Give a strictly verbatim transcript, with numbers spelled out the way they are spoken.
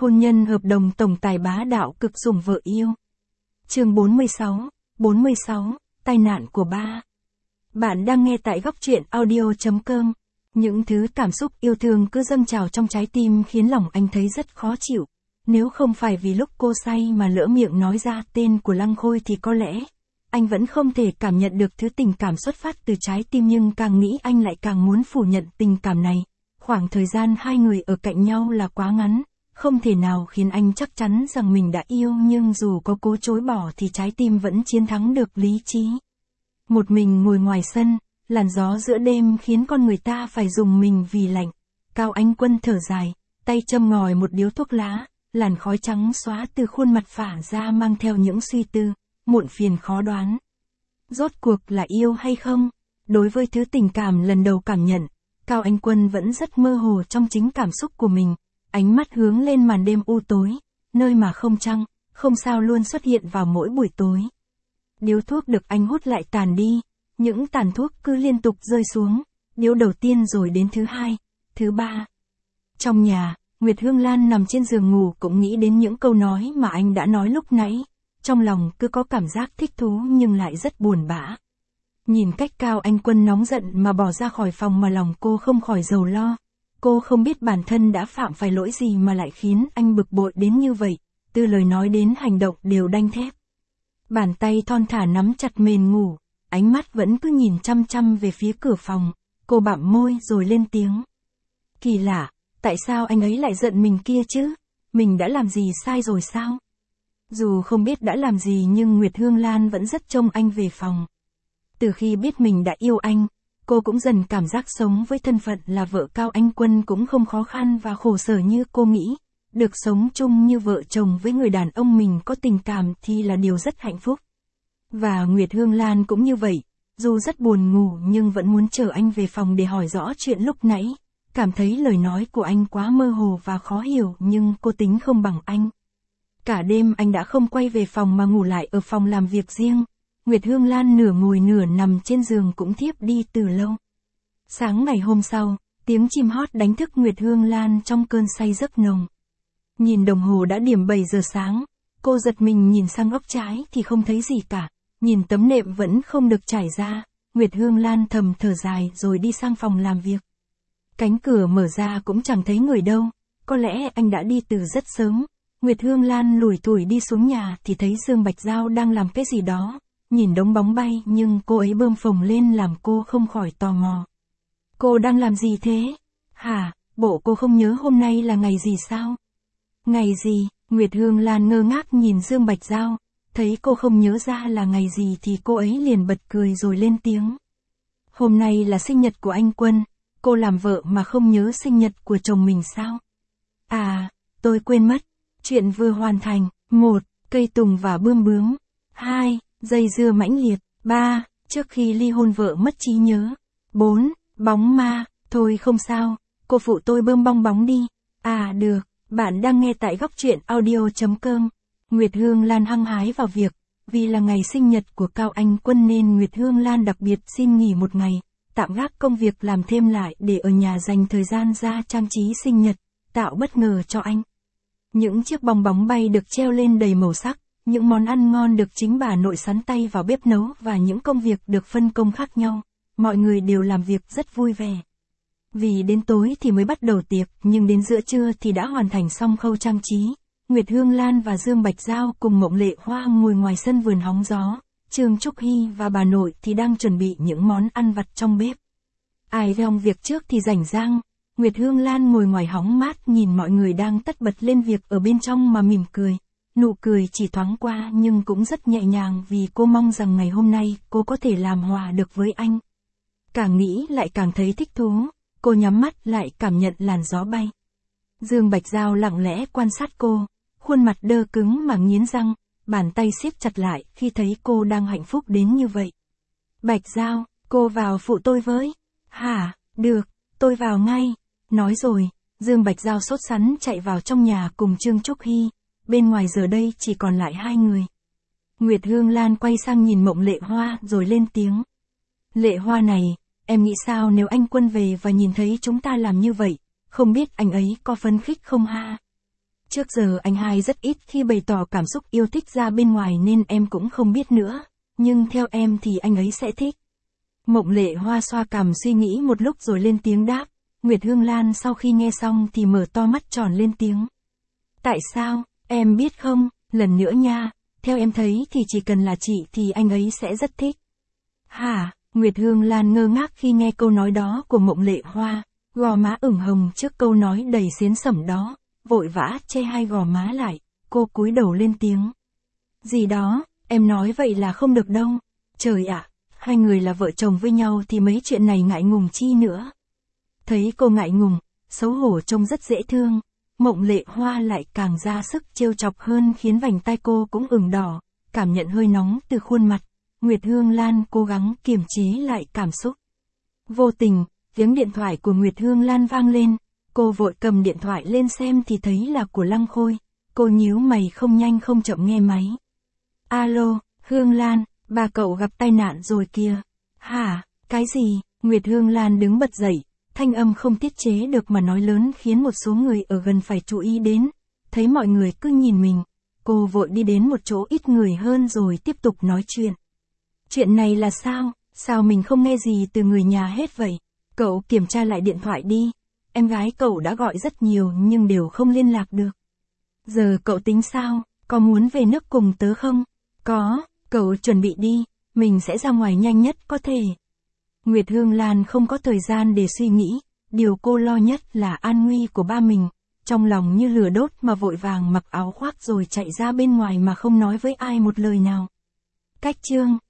Hôn nhân hợp đồng tổng tài bá đạo cực sủng vợ yêu. Chương bốn mươi sáu, bốn mươi sáu, tai nạn của ba. Bạn đang nghe tại góc truyện audio chấm com. Những thứ cảm xúc yêu thương cứ dâng trào trong trái tim khiến lòng anh thấy rất khó chịu. Nếu không phải vì lúc cô say mà lỡ miệng nói ra tên của Lăng Khôi thì có lẽ anh vẫn không thể cảm nhận được thứ tình cảm xuất phát từ trái tim, nhưng càng nghĩ anh lại càng muốn phủ nhận tình cảm này. Khoảng thời gian hai người ở cạnh nhau là quá ngắn, không thể nào khiến anh chắc chắn rằng mình đã yêu, nhưng dù có cố chối bỏ thì trái tim vẫn chiến thắng được lý trí. Một mình ngồi ngoài sân, làn gió giữa đêm khiến con người ta phải rùng mình vì lạnh. Cao Anh Quân thở dài, tay châm ngòi một điếu thuốc lá, làn khói trắng xóa từ khuôn mặt phả ra mang theo những suy tư, muộn phiền khó đoán. Rốt cuộc là yêu hay không? Đối với thứ tình cảm lần đầu cảm nhận, Cao Anh Quân vẫn rất mơ hồ trong chính cảm xúc của mình. Ánh mắt hướng lên màn đêm u tối, nơi mà không trăng, không sao luôn xuất hiện vào mỗi buổi tối. Điếu thuốc được anh hút lại tàn đi, những tàn thuốc cứ liên tục rơi xuống, điếu đầu tiên rồi đến thứ hai, thứ ba. Trong nhà, Nguyệt Hương Lan nằm trên giường ngủ cũng nghĩ đến những câu nói mà anh đã nói lúc nãy, trong lòng cứ có cảm giác thích thú nhưng lại rất buồn bã. Nhìn cách Cao Anh Quân nóng giận mà bỏ ra khỏi phòng mà lòng cô không khỏi rầu lo. Cô không biết bản thân đã phạm phải lỗi gì mà lại khiến anh bực bội đến như vậy, từ lời nói đến hành động đều đanh thép. Bàn tay thon thả nắm chặt mền ngủ, ánh mắt vẫn cứ nhìn chăm chăm về phía cửa phòng, cô bặm môi rồi lên tiếng. Kỳ lạ, tại sao anh ấy lại giận mình kia chứ? Mình đã làm gì sai rồi sao? Dù không biết đã làm gì nhưng Nguyệt Hương Lan vẫn rất trông anh về phòng. Từ khi biết mình đã yêu anh, cô cũng dần cảm giác sống với thân phận là vợ Cao Anh Quân cũng không khó khăn và khổ sở như cô nghĩ. Được sống chung như vợ chồng với người đàn ông mình có tình cảm thì là điều rất hạnh phúc. Và Nguyệt Hương Lan cũng như vậy, dù rất buồn ngủ nhưng vẫn muốn chờ anh về phòng để hỏi rõ chuyện lúc nãy. Cảm thấy lời nói của anh quá mơ hồ và khó hiểu, nhưng cô tính không bằng anh. Cả đêm anh đã không quay về phòng mà ngủ lại ở phòng làm việc riêng. Nguyệt Hương Lan nửa ngồi nửa nằm trên giường cũng thiếp đi từ lâu. Sáng ngày hôm sau, tiếng chim hót đánh thức Nguyệt Hương Lan trong cơn say giấc nồng. Nhìn đồng hồ đã điểm bảy giờ sáng, cô giật mình nhìn sang góc trái thì không thấy gì cả. Nhìn tấm nệm vẫn không được trải ra, Nguyệt Hương Lan thầm thở dài rồi đi sang phòng làm việc. Cánh cửa mở ra cũng chẳng thấy người đâu, có lẽ anh đã đi từ rất sớm. Nguyệt Hương Lan lủi thủi đi xuống nhà thì thấy Dương Bạch Giao đang làm cái gì đó. Nhìn đống bóng bay nhưng cô ấy bơm phồng lên làm cô không khỏi tò mò. Cô đang làm gì thế? Hả, bộ cô không nhớ hôm nay là ngày gì sao? Ngày gì? Nguyệt Hương Lan ngơ ngác nhìn Dương Bạch Giao, thấy cô không nhớ ra là ngày gì thì cô ấy liền bật cười rồi lên tiếng. Hôm nay là sinh nhật của anh Quân, cô làm vợ mà không nhớ sinh nhật của chồng mình sao? À, tôi quên mất, chuyện vừa hoàn thành. Một, cây tùng và bươm bướm. Hai, dây dưa mãnh liệt. Ba, trước khi ly hôn vợ mất trí nhớ. Bốn, bóng ma. Thôi không sao, cô phụ tôi bơm bong bóng đi. À được, bạn đang nghe tại góc truyện audio chấm com. Nguyệt Hương Lan hăng hái vào việc, vì là ngày sinh nhật của Cao Anh Quân nên Nguyệt Hương Lan đặc biệt xin nghỉ một ngày, tạm gác công việc làm thêm lại để ở nhà dành thời gian ra trang trí sinh nhật, tạo bất ngờ cho anh. Những chiếc bong bóng bay được treo lên đầy màu sắc. Những món ăn ngon được chính bà nội sắn tay vào bếp nấu và những công việc được phân công khác nhau. Mọi người đều làm việc rất vui vẻ. Vì đến tối thì mới bắt đầu tiệc, nhưng đến giữa trưa thì đã hoàn thành xong khâu trang trí. Nguyệt Hương Lan và Dương Bạch Giao cùng Mộng Lệ Hoa ngồi ngoài sân vườn hóng gió. Trương Trúc Hy và bà nội thì đang chuẩn bị những món ăn vặt trong bếp. Ai xong việc trước thì rảnh rang. Nguyệt Hương Lan ngồi ngoài hóng mát nhìn mọi người đang tất bật lên việc ở bên trong mà mỉm cười. Nụ cười chỉ thoáng qua nhưng cũng rất nhẹ nhàng vì cô mong rằng ngày hôm nay cô có thể làm hòa được với anh. Càng nghĩ lại càng thấy thích thú, cô nhắm mắt lại cảm nhận làn gió bay. Dương Bạch Giao lặng lẽ quan sát cô, khuôn mặt đơ cứng mà nghiến răng, bàn tay siết chặt lại khi thấy cô đang hạnh phúc đến như vậy. Bạch Giao, cô vào phụ tôi với. Hả, được, tôi vào ngay. Nói rồi, Dương Bạch Giao sốt sắng chạy vào trong nhà cùng Trương Trúc Hy. Bên ngoài giờ đây chỉ còn lại hai người. Nguyệt Hương Lan quay sang nhìn Mộng Lệ Hoa rồi lên tiếng. Lệ Hoa này, em nghĩ sao nếu anh Quân về và nhìn thấy chúng ta làm như vậy, không biết anh ấy có phấn khích không ha? Trước giờ anh hai rất ít khi bày tỏ cảm xúc yêu thích ra bên ngoài nên em cũng không biết nữa, nhưng theo em thì anh ấy sẽ thích. Mộng Lệ Hoa xoa cằm suy nghĩ một lúc rồi lên tiếng đáp. Nguyệt Hương Lan sau khi nghe xong thì mở to mắt tròn lên tiếng. Tại sao, em biết không, lần nữa nha, theo em thấy thì chỉ cần là chị thì anh ấy sẽ rất thích. Hả, Nguyệt Hương Lan ngơ ngác khi nghe câu nói đó của Mộng Lệ Hoa, gò má ửng hồng trước câu nói đầy xiến sẩm đó, vội vã che hai gò má lại, cô cúi đầu lên tiếng. Gì đó, em nói vậy là không được đâu, trời ạ, hai người là vợ chồng với nhau thì mấy chuyện này ngại ngùng chi nữa. Thấy cô ngại ngùng, xấu hổ trông rất dễ thương, Mộng Lệ Hoa lại càng ra sức trêu chọc hơn khiến vành tai cô cũng ửng đỏ, cảm nhận hơi nóng từ khuôn mặt. Nguyệt Hương Lan cố gắng kiềm chế lại cảm xúc. Vô tình, tiếng điện thoại của Nguyệt Hương Lan vang lên, cô vội cầm điện thoại lên xem thì thấy là của Lăng Khôi, cô nhíu mày không nhanh không chậm nghe máy. Alo, Hương Lan, bà cậu gặp tai nạn rồi kìa. Hả, cái gì? Nguyệt Hương Lan đứng bật dậy, thanh âm không tiết chế được mà nói lớn khiến một số người ở gần phải chú ý đến, thấy mọi người cứ nhìn mình, cô vội đi đến một chỗ ít người hơn rồi tiếp tục nói chuyện. Chuyện này là sao, sao mình không nghe gì từ người nhà hết vậy? Cậu kiểm tra lại điện thoại đi, em gái cậu đã gọi rất nhiều nhưng đều không liên lạc được. Giờ cậu tính sao, có muốn về nước cùng tớ không? Có, cậu chuẩn bị đi, mình sẽ ra ngoài nhanh nhất có thể. Nguyệt Hương Lan không có thời gian để suy nghĩ, điều cô lo nhất là an nguy của ba mình, trong lòng như lửa đốt mà vội vàng mặc áo khoác rồi chạy ra bên ngoài mà không nói với ai một lời nào. Cách chương